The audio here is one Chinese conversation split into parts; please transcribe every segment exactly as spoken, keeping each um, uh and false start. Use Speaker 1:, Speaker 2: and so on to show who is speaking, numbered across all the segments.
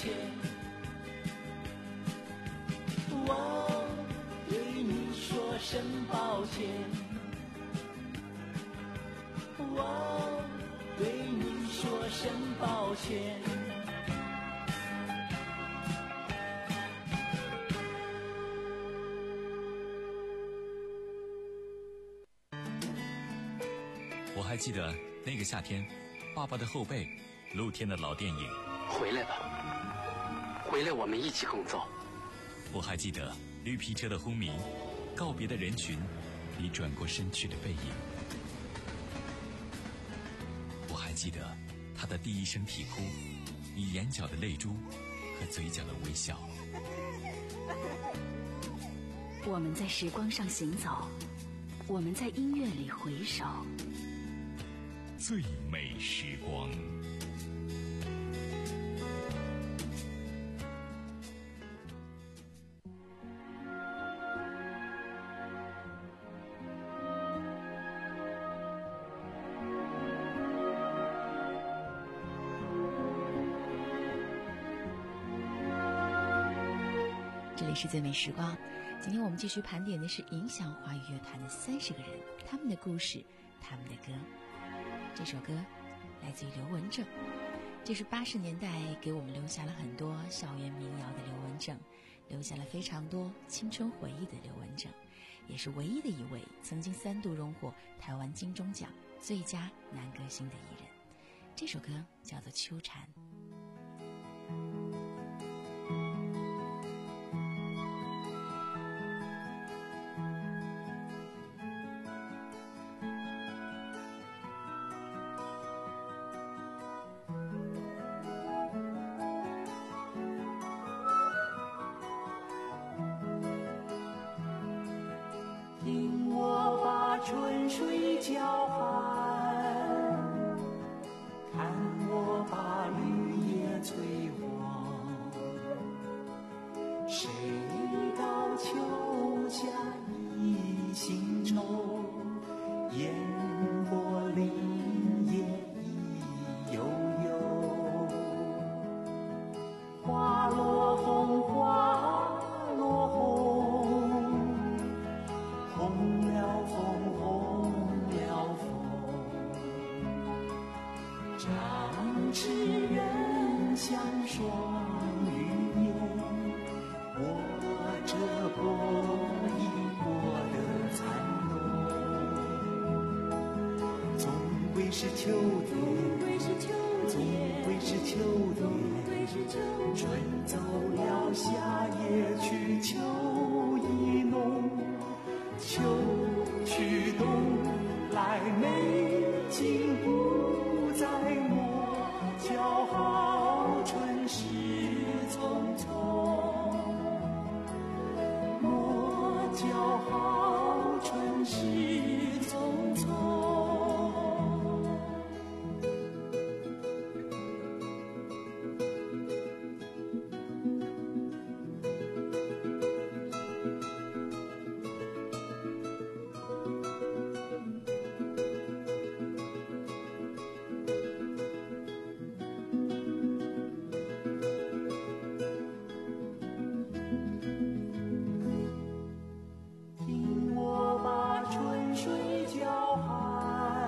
Speaker 1: 歉。我对你说声抱歉，我对你说声抱歉。
Speaker 2: 我还记得那个夏天，爸爸的后背，露天的老电影。
Speaker 3: 回来吧，回来我们一起工作。
Speaker 2: 我还记得绿皮车的轰鸣，告别的人群，你转过身去的背影。我还记得他的第一声啼哭，你眼角的泪珠和嘴角的微笑。
Speaker 4: 我们在时光上行走，我们在音乐里回首。
Speaker 2: 最美时光。
Speaker 5: 这里是最美时光，今天我们继续盘点的是影响华语乐坛的三十个人，他们的故事，他们的歌。这首歌来自于刘文正，这是八十年代给我们留下了很多校园民谣的刘文正，留下了非常多青春回忆的刘文正，也是唯一的一位曾经三度荣获台湾金钟奖最佳男歌星的艺人。这首歌叫做《秋蝉》。
Speaker 1: 听我把春水叫喊，看我把绿叶催黄，谁道秋夏一心愁，烟波林叶意悠悠。花落红，花落红，红了枫，红了枫，长痴人像双鱼眼，握着波一波的残浓。总归是秋天，总归是秋天，春走了，夏也去，秋意浓。秋去冬来，美景不再莫叫好春事匆匆，莫叫好春事匆匆。听我把春水叫喊，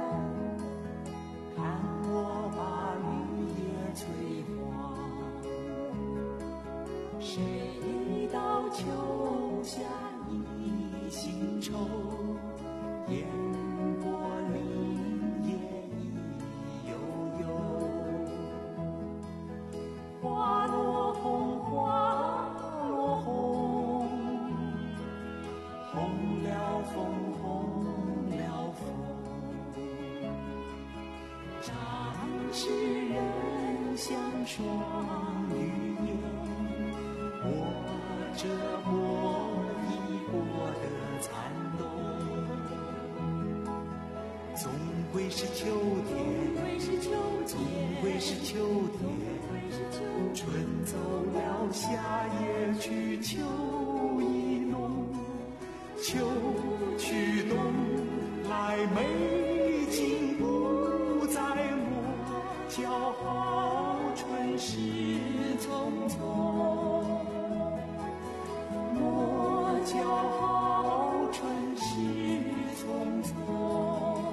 Speaker 1: 看我把绿叶催黄，谁道秋夏一心愁，烟波林叶意悠悠。花落红，花落红，红了枫，红了枫，长痴人像双鱼眼，握着波一波的残浓。总归是秋天，总归是秋天，春走了，夏也去，秋意浓。秋去冬来，美景不再莫叫好春事匆匆，莫叫好春事匆匆。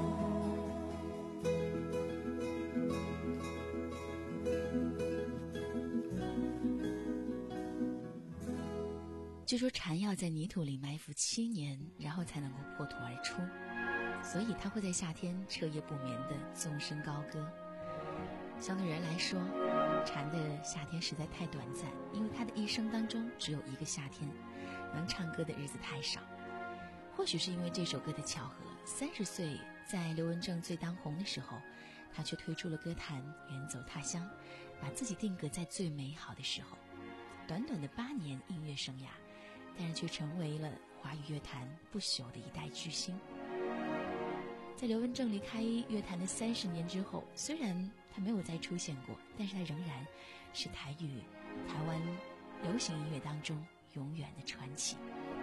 Speaker 5: 据说蝉要在泥土里埋伏七年，然后才能够破土而出，所以它会在夏天彻夜不眠地纵声高歌。相对人来说，蝉的夏天实在太短暂，因为它的一生当中只有一个夏天，能唱歌的日子太少。或许是因为这首歌的巧合，三十岁在刘文正最当红的时候，他却退出了歌坛，远走他乡，把自己定格在最美好的时候。短短的八年音乐生涯，但是却成为了华语乐坛不朽的一代巨星。在刘文正离开乐坛的三十年之后，虽然他没有再出现过，但是他仍然是台语、台湾流行音乐当中永远的传奇。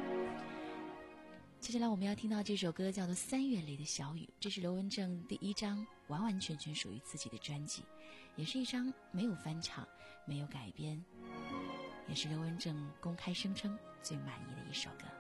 Speaker 5: 接下来我们要听到这首歌叫做《三月里的小雨》，这是刘文正第一张完完全全属于自己的专辑，也是一张没有翻唱、没有改编，也是刘文正公开声称最满意的一首歌。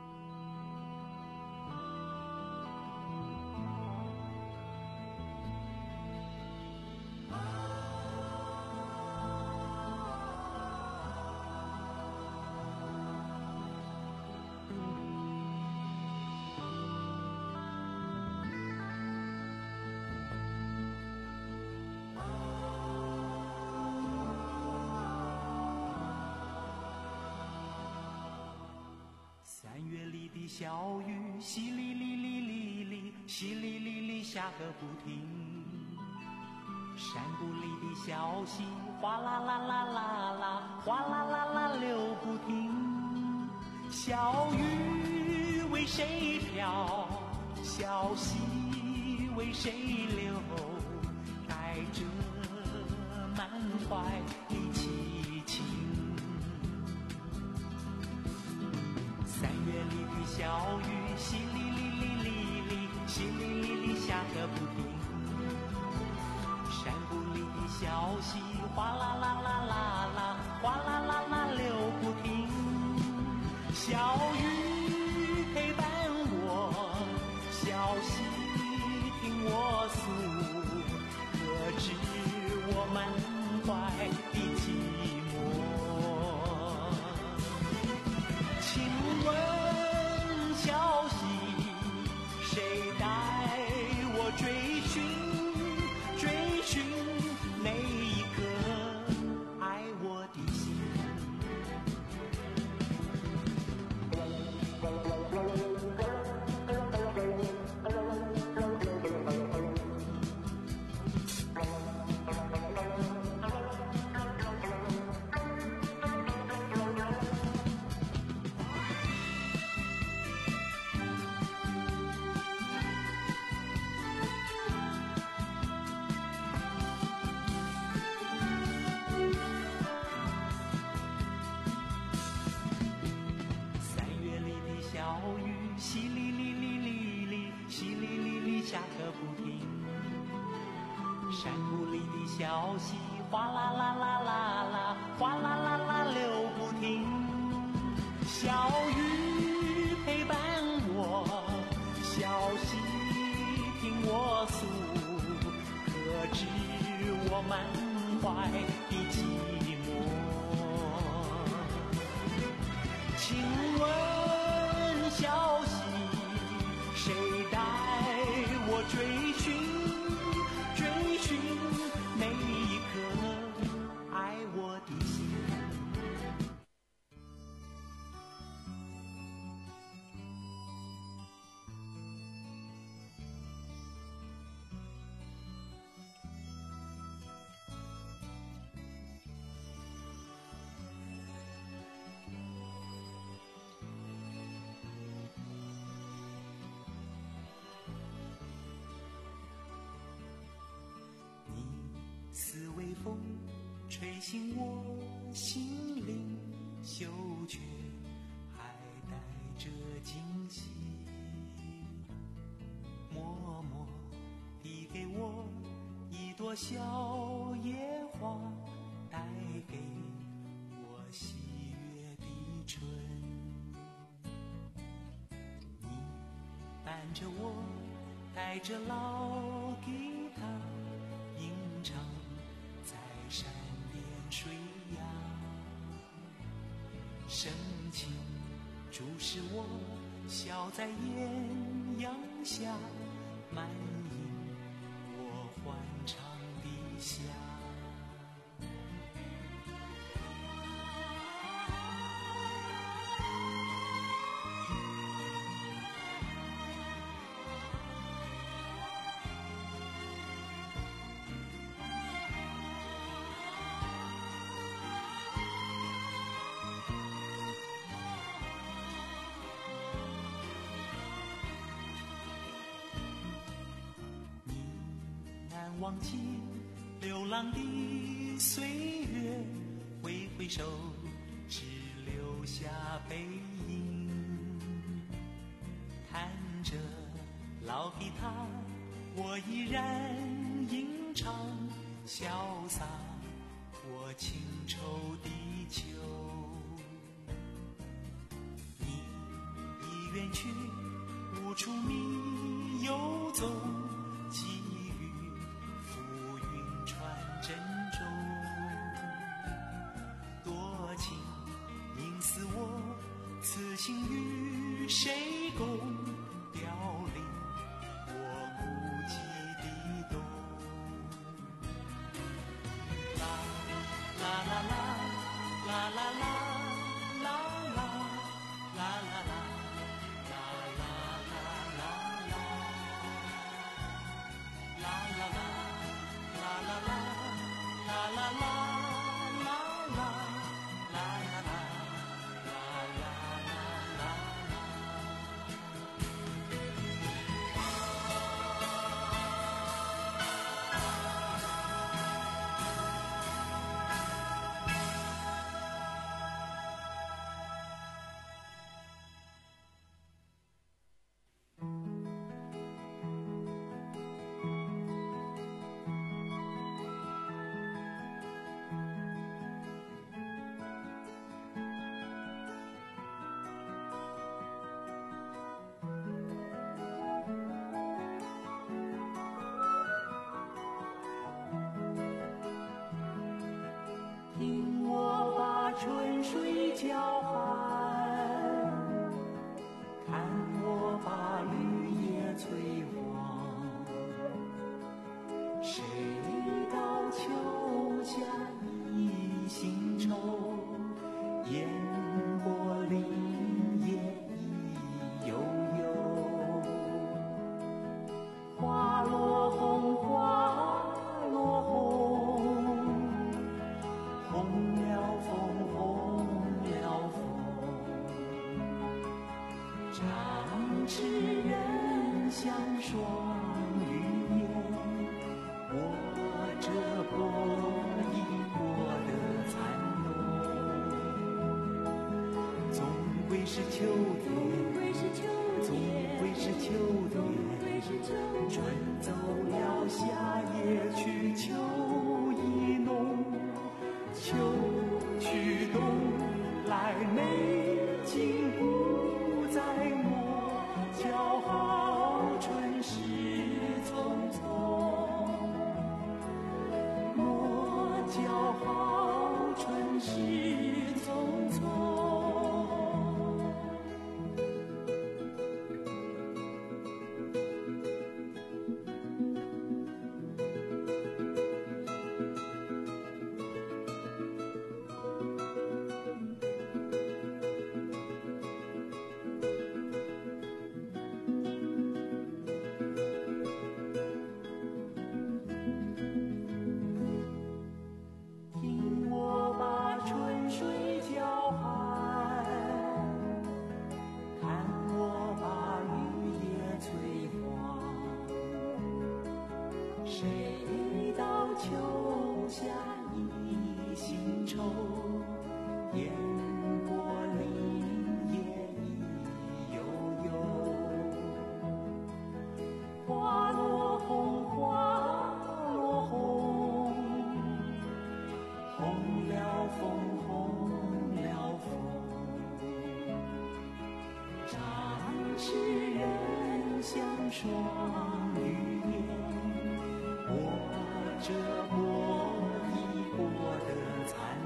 Speaker 1: 三月里的小雨，淅沥沥沥沥沥，淅沥沥沥下个不停。山谷里的小溪，哗啦啦啦啦啦，哗啦啦啦流不停。小雨为谁飘？小溪为谁流？带着满怀的凄情。三月里的小雨，淅沥沥沥沥沥，淅沥沥沥下个不停。山谷里的小溪，哗啦啦啦啦啦，哗啦啦啦流不停。小雨陪伴我，小溪听我诉，可知我满怀的寂寞。请问小溪，谁带我追寻追寻那一颗爱我的心？山谷里的小溪，哗啦啦啦啦啦，哗啦啦啦流不停。小雨陪伴我，小溪听我诉，可知我满怀的寂寞。请问小溪，谁带我追寻追寻那一颗爱我的心？似微风吹醒我心灵，嗅觉还带着惊喜，默默递给我一朵小野花，带给看着我带着老吉他吟唱在山边水呀，深情注视我笑在艳阳下，满盈我欢唱的夏。忘记流浪的岁月，挥挥手只留下背影。弹着老吉他，我依然吟唱潇洒我情愁的秋。你已远去，无处觅游踪，珍重，多情应似我，此心与谁共？凋零我孤寂的冬。啦啦啦啦啦啦啦啦啦啦啦啦。听我把春水叫喊，看我把绿叶催黄，谁到秋下一心愁，烟波林叶一悠悠，花落红，花落红，红了枫，红了枫，长痴人像双鱼眼，握着过一过的残浓，总归是秋天，总归是秋天，转走了夏夜去秋意浓，秋去冬来，美景不再磨，叫好春事匆匆，莫叫好春事匆匆。 双语言，握着我已过的残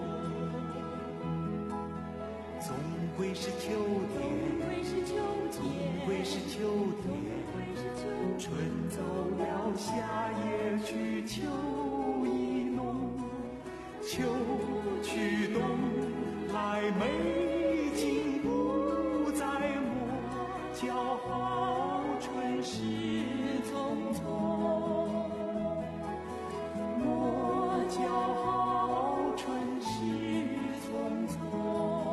Speaker 1: 冬，总归是秋天，总归是秋天，春走了，夏也去，秋意浓，秋去冬来，美景不再磨，骄傲春事匆匆，莫骄傲春事匆匆。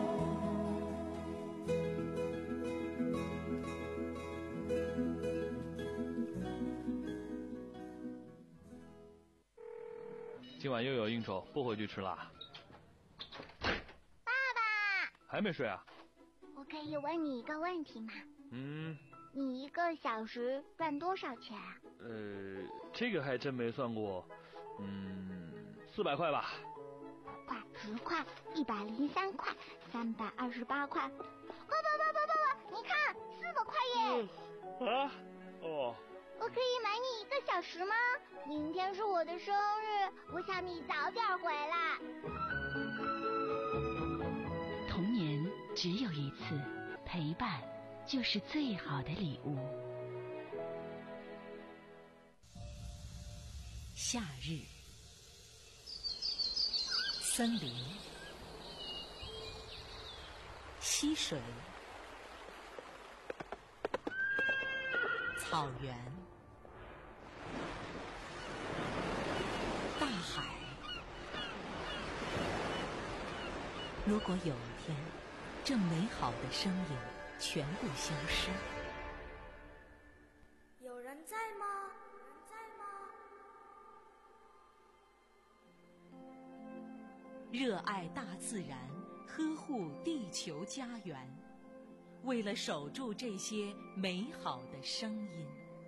Speaker 6: 今晚又有应酬，不回去吃啦。
Speaker 7: 爸爸，
Speaker 6: 还没睡啊？
Speaker 7: 我可以问你一个问题吗？
Speaker 6: 嗯。
Speaker 7: 你一个小时赚多少钱啊？
Speaker 6: 呃，这个还真没算过。嗯，四百块吧。
Speaker 7: 五块、十块、一百零三块、三百二十八块。爸爸爸爸爸爸，你看，四百块耶！
Speaker 6: 嗯、啊？哦。
Speaker 7: 我可以买你一个小时吗？明天是我的生日，我想你早点回来。
Speaker 4: 童年只有一次，陪伴就是最好的礼物。夏日，森林，溪水，草原，大海。如果有一天，这美好的声音全部消失，
Speaker 8: 有人在吗？有人在吗？
Speaker 4: 热爱大自然，呵护地球家园，为了守住这些美好的声音。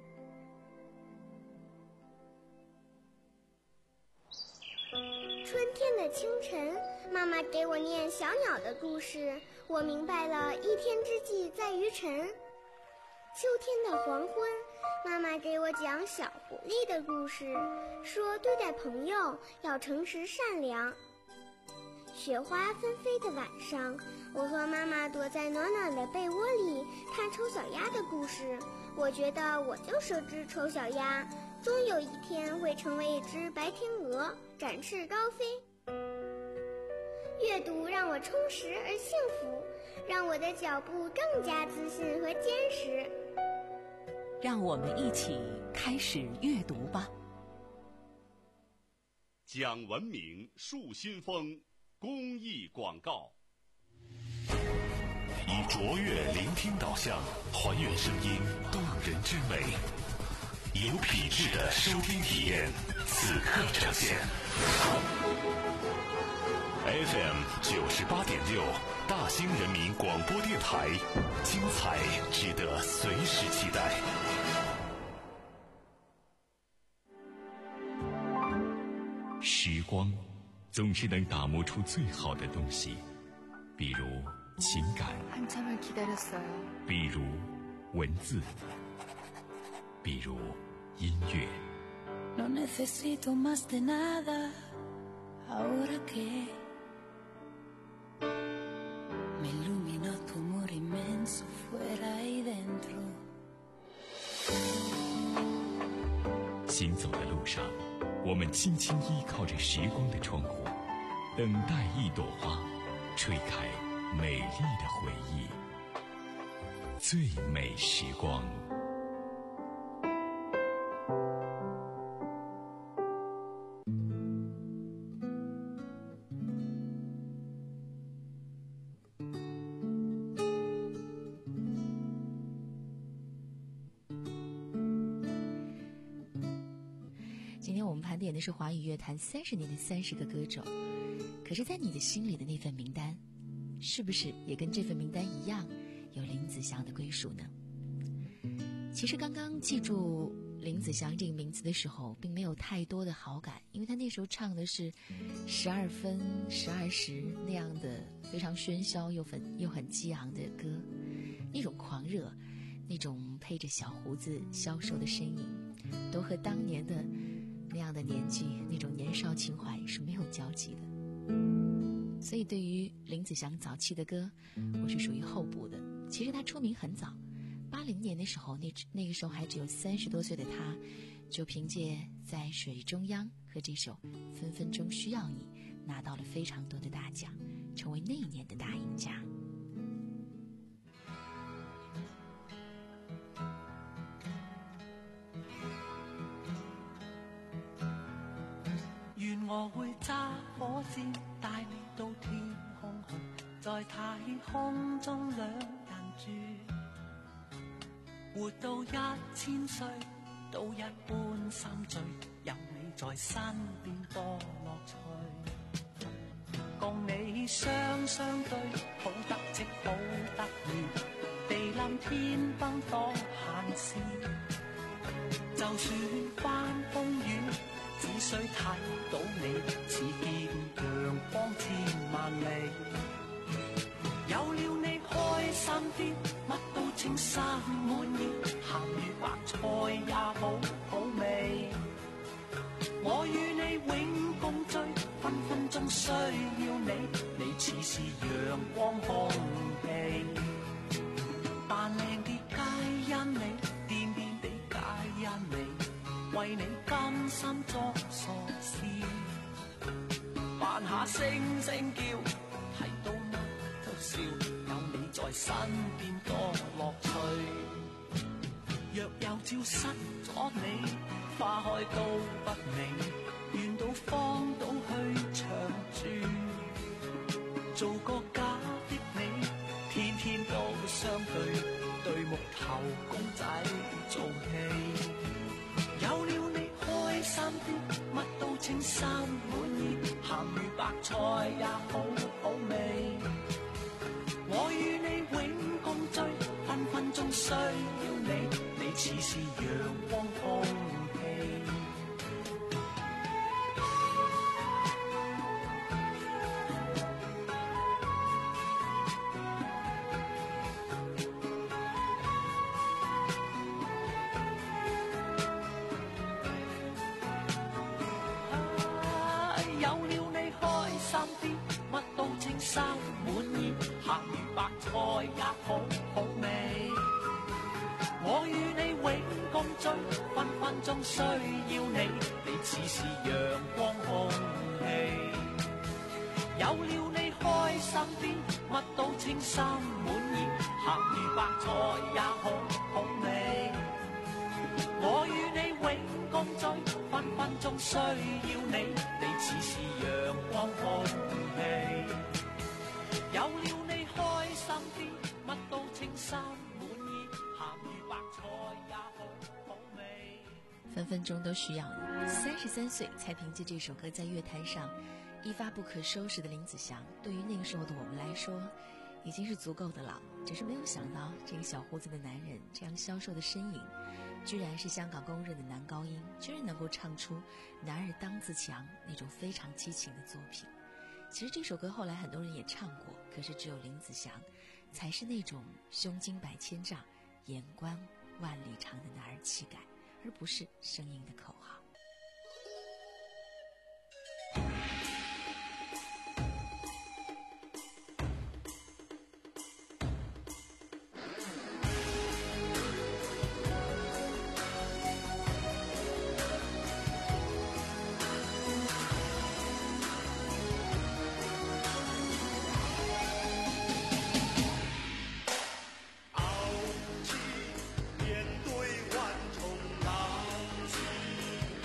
Speaker 9: 春天的清晨，妈妈给我念小鸟的故事，我明白了一天之计在于晨。秋天的黄昏，妈妈给我讲小狐狸的故事，说对待朋友要诚实善良。雪花纷飞的晚上，我和妈妈躲在暖暖的被窝里看丑小鸭的故事，我觉得我就是只丑小鸭，终有一天会成为一只白天鹅，展翅高飞。阅读让我充实而幸福，让我的脚步更加自信和坚实。
Speaker 4: 让我们一起开始阅读吧。
Speaker 2: 讲文明树新风公益广告，以卓越聆听导向还原声音动人之美，有品质的收听体验此刻呈现。F M 九十八点六，大兴人民广播电台，精彩值得随时期待。时光总是能打磨出最好的东西，比如情感，比如文字，比如音乐。
Speaker 10: No necesito más de nada, ahora que me iluminó tu amor inmenso fuera y dentro。
Speaker 2: 行走的路上，我们轻轻依靠着时光的窗户，等待一朵花吹开美丽的回忆。最美时光。
Speaker 5: 今天我们盘点的是华语乐坛三十年的三十个歌手，可是在你的心里的那份名单，是不是也跟这份名单一样有林子祥的归属呢？其实刚刚记住林子祥这个名字的时候，并没有太多的好感，因为他那时候唱的是十二分十二时那样的非常喧嚣又很又很激昂的歌，那种狂热那种配着小胡子消瘦的身影，都和当年的那样的年纪，那种年少情怀是没有交集的。所以对于林子祥早期的歌，我是属于后补的。其实他出名很早，八零年的时候，那那个时候还只有三十多岁的他，就凭借在水中央和这首分分钟需要你拿到了非常多的大奖，成为那一年的大赢家。
Speaker 1: 願我會揸火箭帶你到天空去，在太空中兩人住，活到一千歲都一般心醉，有你在身邊多樂趣，共你雙雙對，好得戚好得意，地冧天崩多閒事，就算翻風雨只需睇到你，似見陽光千萬里。有了你開心啲，乜都稱心滿意，鹹魚白菜也好好味。我與你永共聚，分分鐘需要你，你似是陽光空氣。扮靚啲皆因你，癲癲地皆因你。為你甘心作傻事，扮下聲聲叫，睇到乜都笑，有你在身邊多樂趣。若有朝失咗你，花開都不美，願到荒島去長住，做個假的你，天天都相對，對木頭公仔做戲。有了你開心啲，乜都稱心滿意，鹹魚白菜也好好味。我與你永共聚，分分鐘需要你，你似是陽光空氣。心滿意，鹹魚白菜也好好味。我與你永共聚，分分鐘需要你，你似是陽光空氣。有了你開心啲，乜都稱心滿意，鹹魚白菜也好好味。我與你永共聚，分分鐘需要你，你似是陽光空氣。有了你開心啲，乜都稱心滿意，鹹魚白菜也好好味。
Speaker 5: 分分鐘都需要你。三十三歲才憑借這首歌在樂壇上一發不可收拾的林子祥，對於那個時候的我們來說，已經是足夠的了。只是沒有想到，這個小鬍子的男人，這樣消瘦的身影，居然是香港公認的男高音，居然能夠唱出男兒當自強那種非常激情的作品。其實這首歌後來很多人也唱過，可是只有林子祥才是那種胸襟百千丈、眼觀萬里長的男兒氣概，而不是聲音的口號。
Speaker 11: 面对万重浪。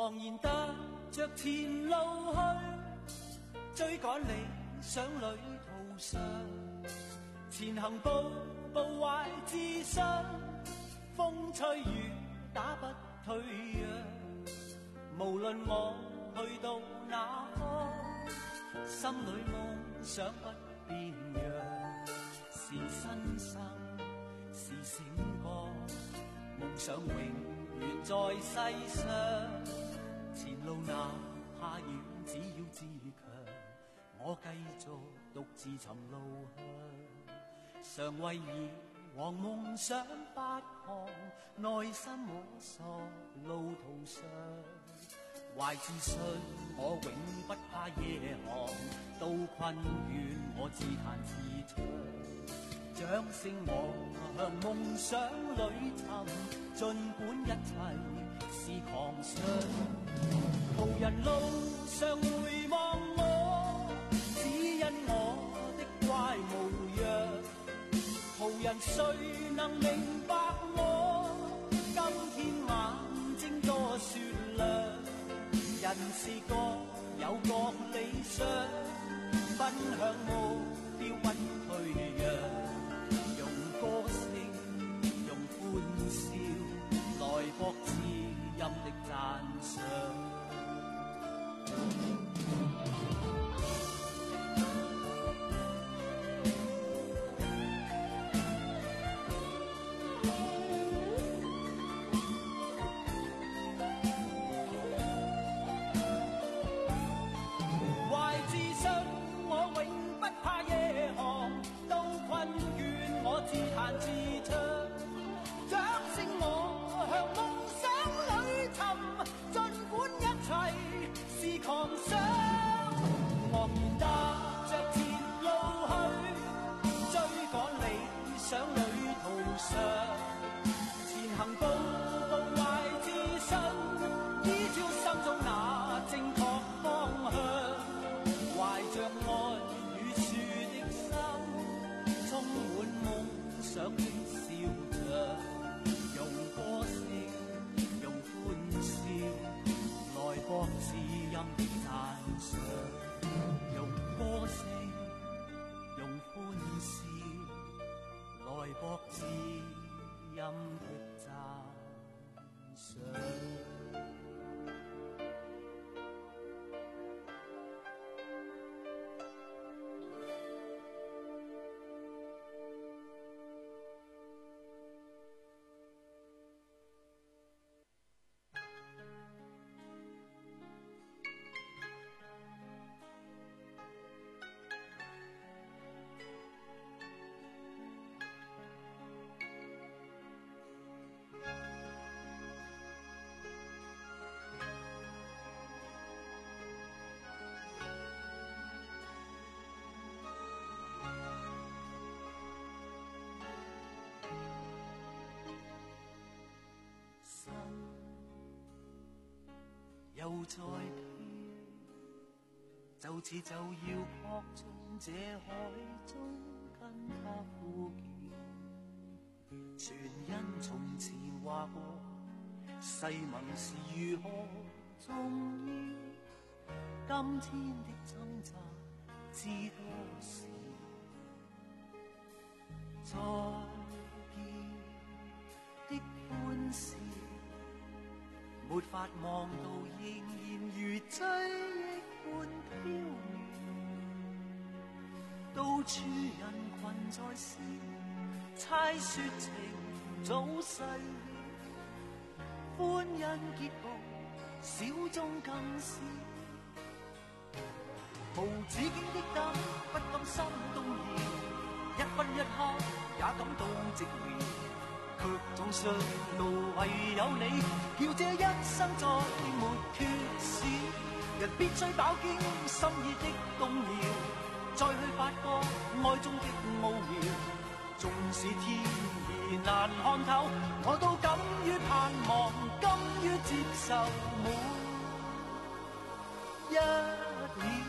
Speaker 1: 昂然踏着前路去，追趕理想旅途上，前行步步懷自信，風吹雨打不退讓，無論我去到哪方，心裏夢想不變樣，是新生是醒覺，夢想永遠在世上，前路哪怕遠，只要自強，我繼續獨自尋路向，常為以往夢想發狂，內心摸索路途上，懷自信我永不怕夜航，到困倦我自彈自唱，掌聲我向夢想裏尋，儘管一切是狂想，途人路上回望我，只因我的怪模樣，途人誰能明白我今天眼睛多雪亮，人是各有各理想，奔向目標不退讓，用歌聲用歡笑來博知音的讚賞。狂想，昂然踏着前路去，追趕理想旅途上，前行步步懷自信，依照心中那正確方向，懷着愛與樹的心，充滿夢想的笑像，用歌聲用歡笑來博知音的讚賞，用歌聲用歡笑來博知音的讚賞。又再飄，就似就要撲進這海中，跟他呼叫。全因從前話過，誓盟是如何重要。今天的掙扎知多少？再見的歡笑，沒法望到，仍然如追憶般飄渺。到處人群在笑，猜說情早逝了，歡欣結局小眾更是。無止境的等，不甘心動搖，一分一刻也感到寂寥。卻總想到唯有你，叫這一生再沒缺少。人必須飽經心意的動搖，再去發覺愛中的奧妙。縱使天意難看透，我都敢於盼望，甘於接受每一秒。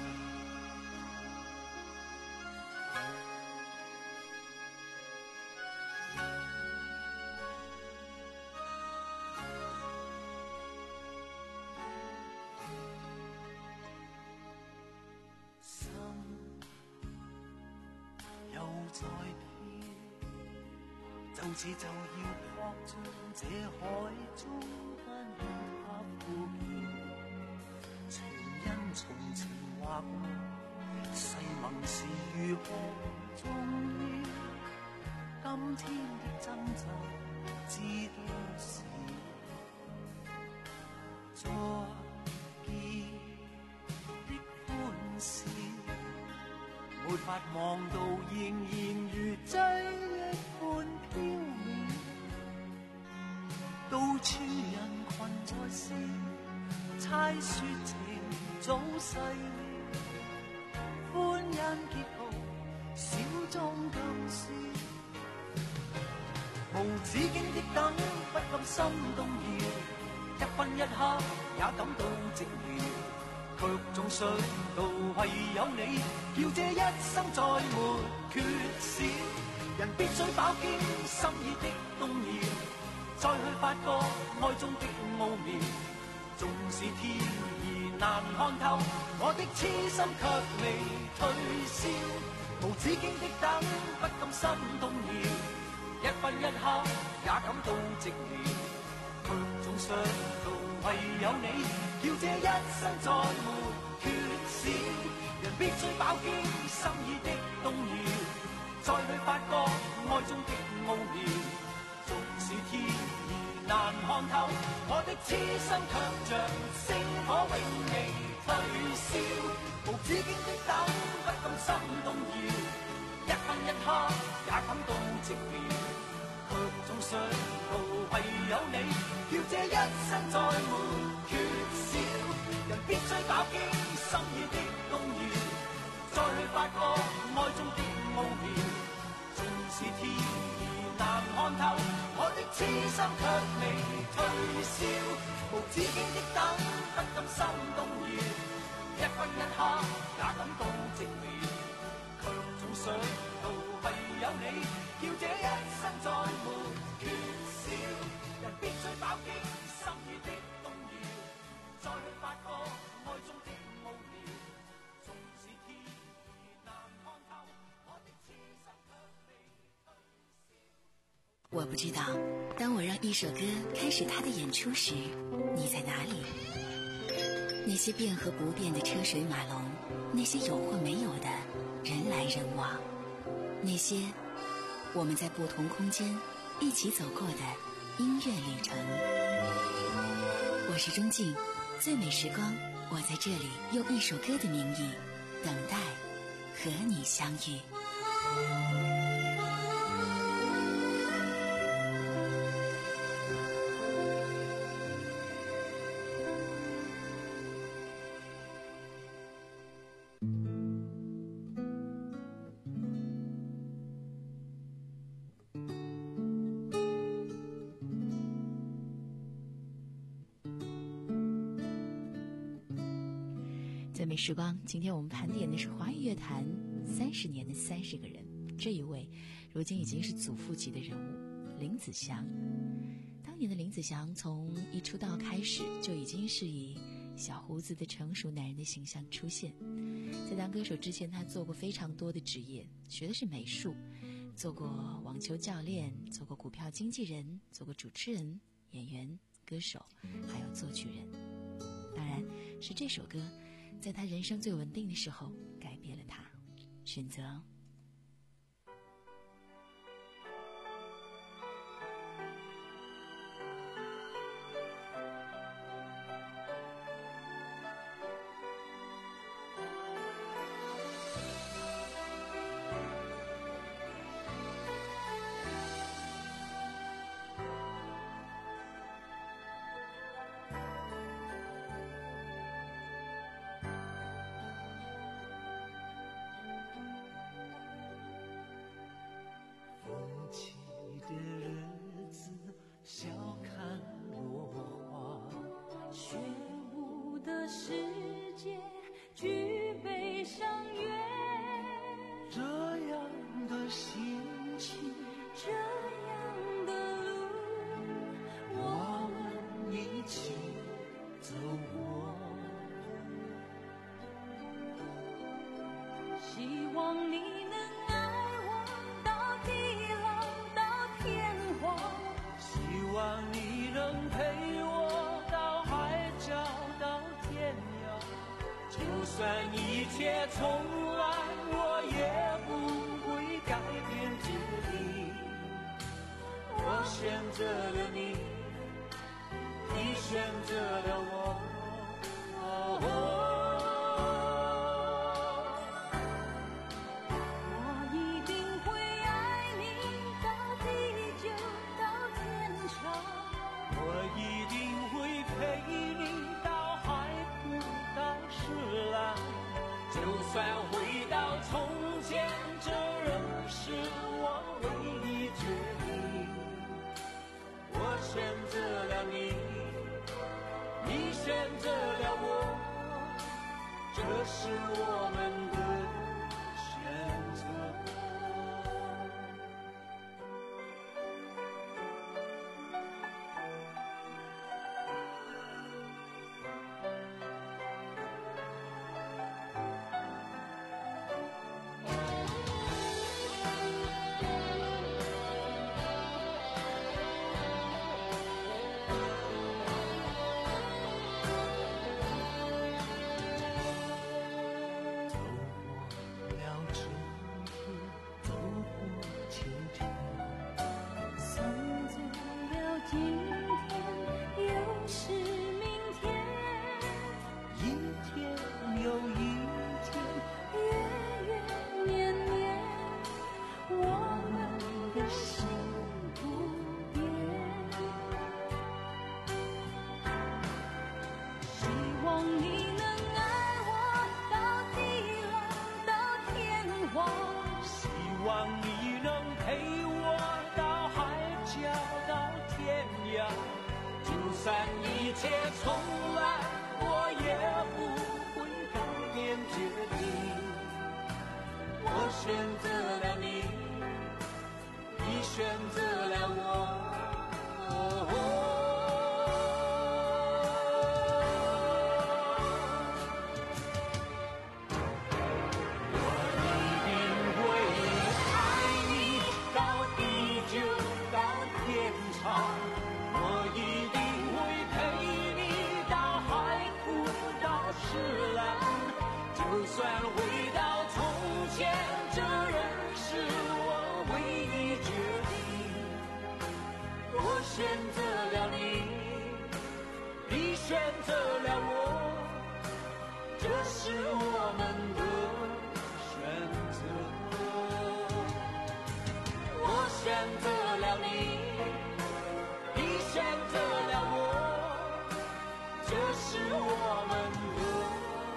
Speaker 1: 到此就要擴張這海中不要它枯竭，全因從前畫夢，誓盟是如何重要，今天的掙扎知多少，昨見的歡笑，沒法望到仍然如追憶般飄渺，到處人群在笑，猜說情早逝了，歡欣結局小裝舊事，無止境的等不禁心動搖，一分一刻也感到寂寥，卻總想到唯有你，叫這一生再沒缺少。人必須飽經心意的動搖，再去發覺愛中的奧妙。縱使天意難看透，我的痴心卻未退燒。無止境的等，不禁心動搖，一分一刻也感到寂寥，卻總想到唯有你，叫這一生再沒缺少。人必須飽經心意的動搖，再去發覺愛中的奧妙。縱使天意難看透，我的痴心卻像星火永未退燒。無止境的等，不禁心動搖，一分一刻也感到寂寥，卻總想到唯有你，叫這一生再沒缺少。人必須飽經心意的動搖，再去發覺愛中的奧妙。縱使天意難看透，我的痴心卻未退燒。無止境的等，不禁心動搖，一分一刻也感到寂寥，卻總想到唯有你，叫這一生再沒缺少。人必須飽經心意的動搖，再去發覺愛中的奧妙。縱使天意難看透，我的痴心卻未退燒。
Speaker 5: 我不知道，當我讓一首歌開始它的演出時，你在哪裡？那些變和不變的車水馬龍，那些有或沒有的人來人往，那些我們在不同空間一起走過的音樂旅程。我是鍾靜，最美時光，我在這裡用一首歌的名義等待和你相遇。最美时光，今天我们盘点的是华语乐坛三十年的三十个人。这一位如今已经是祖父级的人物，林子祥。当年的林子祥从一出道开始就已经是以小胡子的成熟男人的形象出现。在当歌手之前，他做过非常多的职业，学的是美术，做过网球教练，做过股票经纪人，做过主持人、演员、歌手，还有作曲人。当然是这首歌在他人生最稳定的时候改变了他，选择
Speaker 12: 希望你能爱我到地老到天
Speaker 1: 一切重来，我也不会改变决定。我选择了你，你选择了我。哦哦就算回到从前，这仍是我唯一决定。我选择了你，你选择了我，这是我们的选择。就算一切重来，我也不会改变决定。我选择了你，你选择了我。哦哦就算回到从前，这仍是我唯一决定。我选择了你，你选择了我，这是我们的选择。我选择了你，你选择了我，这是我们的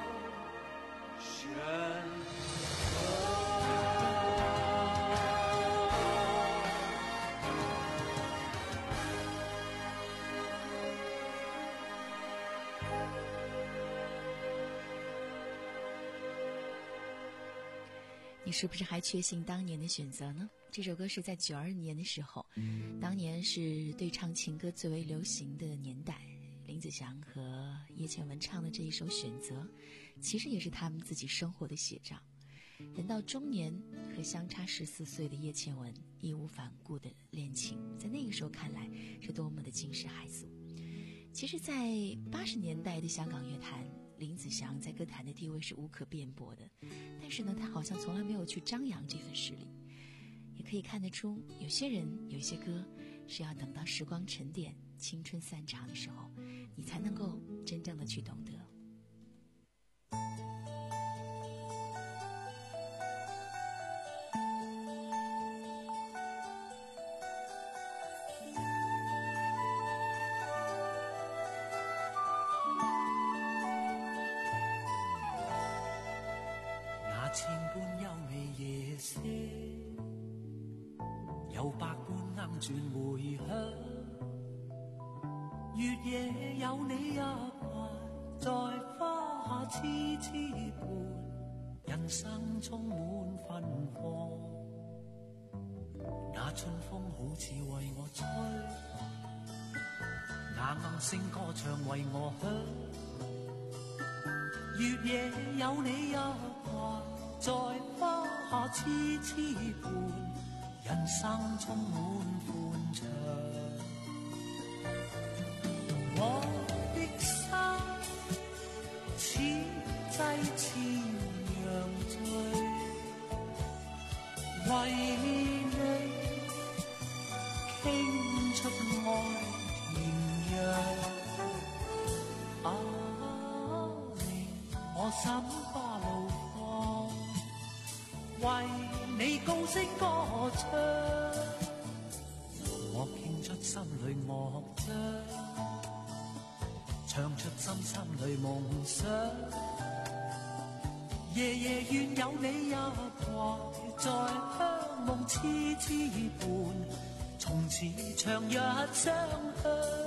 Speaker 5: 你是不是还确信当年的选择呢？这首歌是在九二年的时候，当年是对唱情歌最为流行的年代，林子祥和叶倩文唱的这一首《选择》，其实也是他们自己生活的写照。人到中年，和相差十四岁的叶倩文义无反顾的恋情，在那个时候看来是多么的惊世骇俗。其实在八十年代的香港乐坛，林子祥在歌坛的地位是无可辩驳的，但是呢，他好像从来没有去张扬这份实力。也可以看得出，有些人有些歌是要等到时光沉淀，青春散场的时候，你才能够真正的去懂得。
Speaker 1: 那千般優美夜色，有百般啱轉回響。月夜有你一懷，在花下痴痴伴，人生充滿芬芳。那春風好似為我吹，那暗聲歌唱為我響。月夜有你一懷，在花下痴痴伴，人生充滿歡暢。我的心似這世前羊醉，為你傾出愛甜藥。啊，令我心花怒放，為你高聲歌唱，我傾出心裏樂章，唱出心心裏夢想，夜夜願有你一懷，在鄉夢痴痴伴，從此長日相向。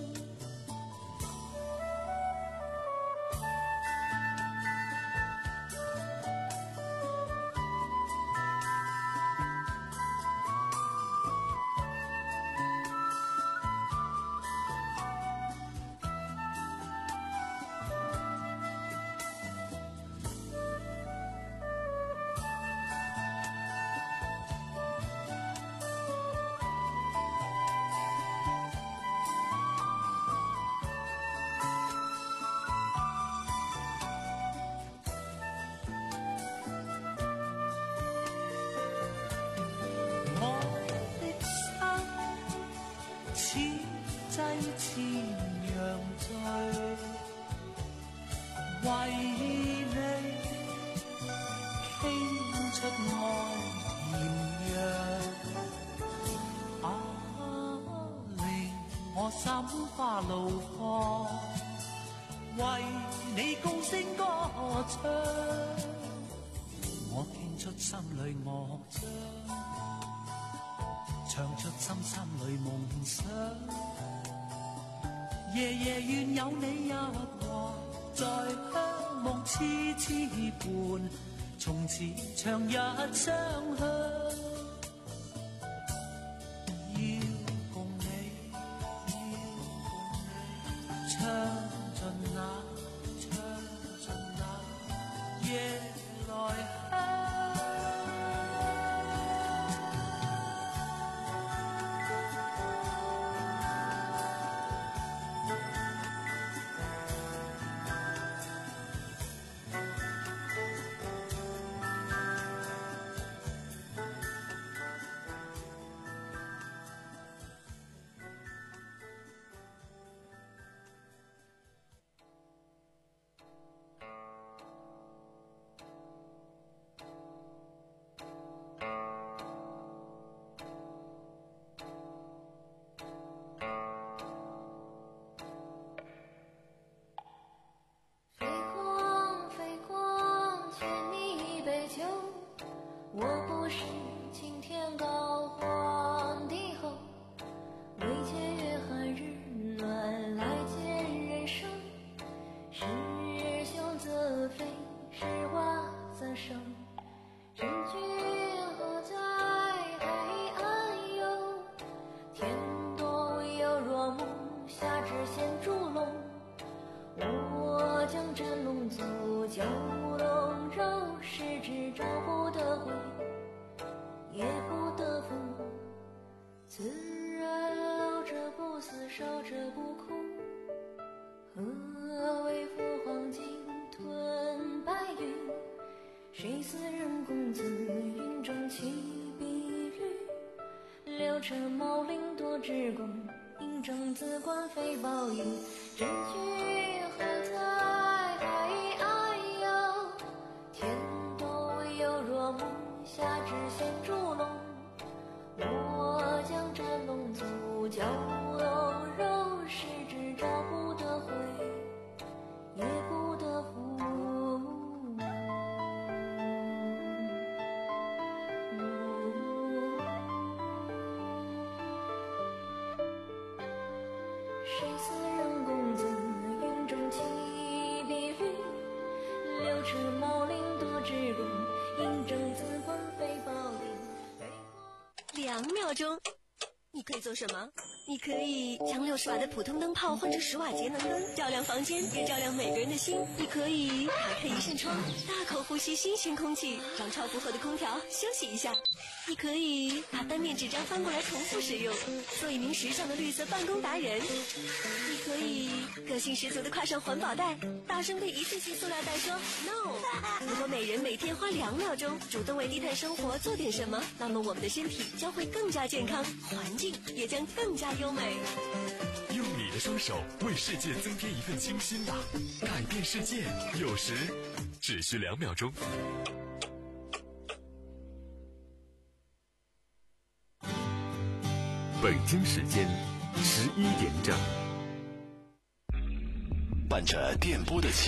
Speaker 1: 前羊醉，為你傾出愛甜藥。啊，令我心花怒放，為你高聲歌唱，我傾出心裏樂章，唱出心心裏夢想。夜夜願有你一懷，在鄉夢痴痴伴，從此長日相向。要共你，要共你，唱盡那，唱盡那夜來香。
Speaker 11: 我不是今天高皇帝后，为借月寒日暖来见人生。是兄则飞，是花则生。知君何在海岸游？天东有若木，下至仙烛龙。我将真龙走，蛟龙肉，是只招不得回，也不得逢。此人老者不死，少者不哭。何为父黄金吞白玉？谁似人公子，云中起碧玉。六车茂陵多智功，嬴政子冠非宝玉。知君何在海岸游？天东有若木，下至仙烛龙。我将真龙走，蛟龙肉，是只招不得回，也不得扶。谁似人公子，云中起碧玉。六尺茂陵多智功，嬴政子冠非宝玉。
Speaker 13: 两秒钟，你可以做什么？ 你可以将六十瓦的普通灯泡换成十瓦节能灯，照亮房间，也照亮每个人的心。你可以打开一扇窗，大口呼吸新鲜空气，让超负荷的空调休息一下。你可以把单面纸张翻过来重复使用，做一名时尚的绿色办公达人。你可以个性十足的挎上环保袋，大声对一次性塑料袋说 no。 如果每人每天花两秒钟主动为低碳生活做点什么，那么我们的身体将会更加健康，环境也将更加优美。
Speaker 2: 用你的双手为世界增添一份清新吧，改变世界有时只需两秒钟。
Speaker 14: 北京时间十一点整，
Speaker 2: 伴着电波的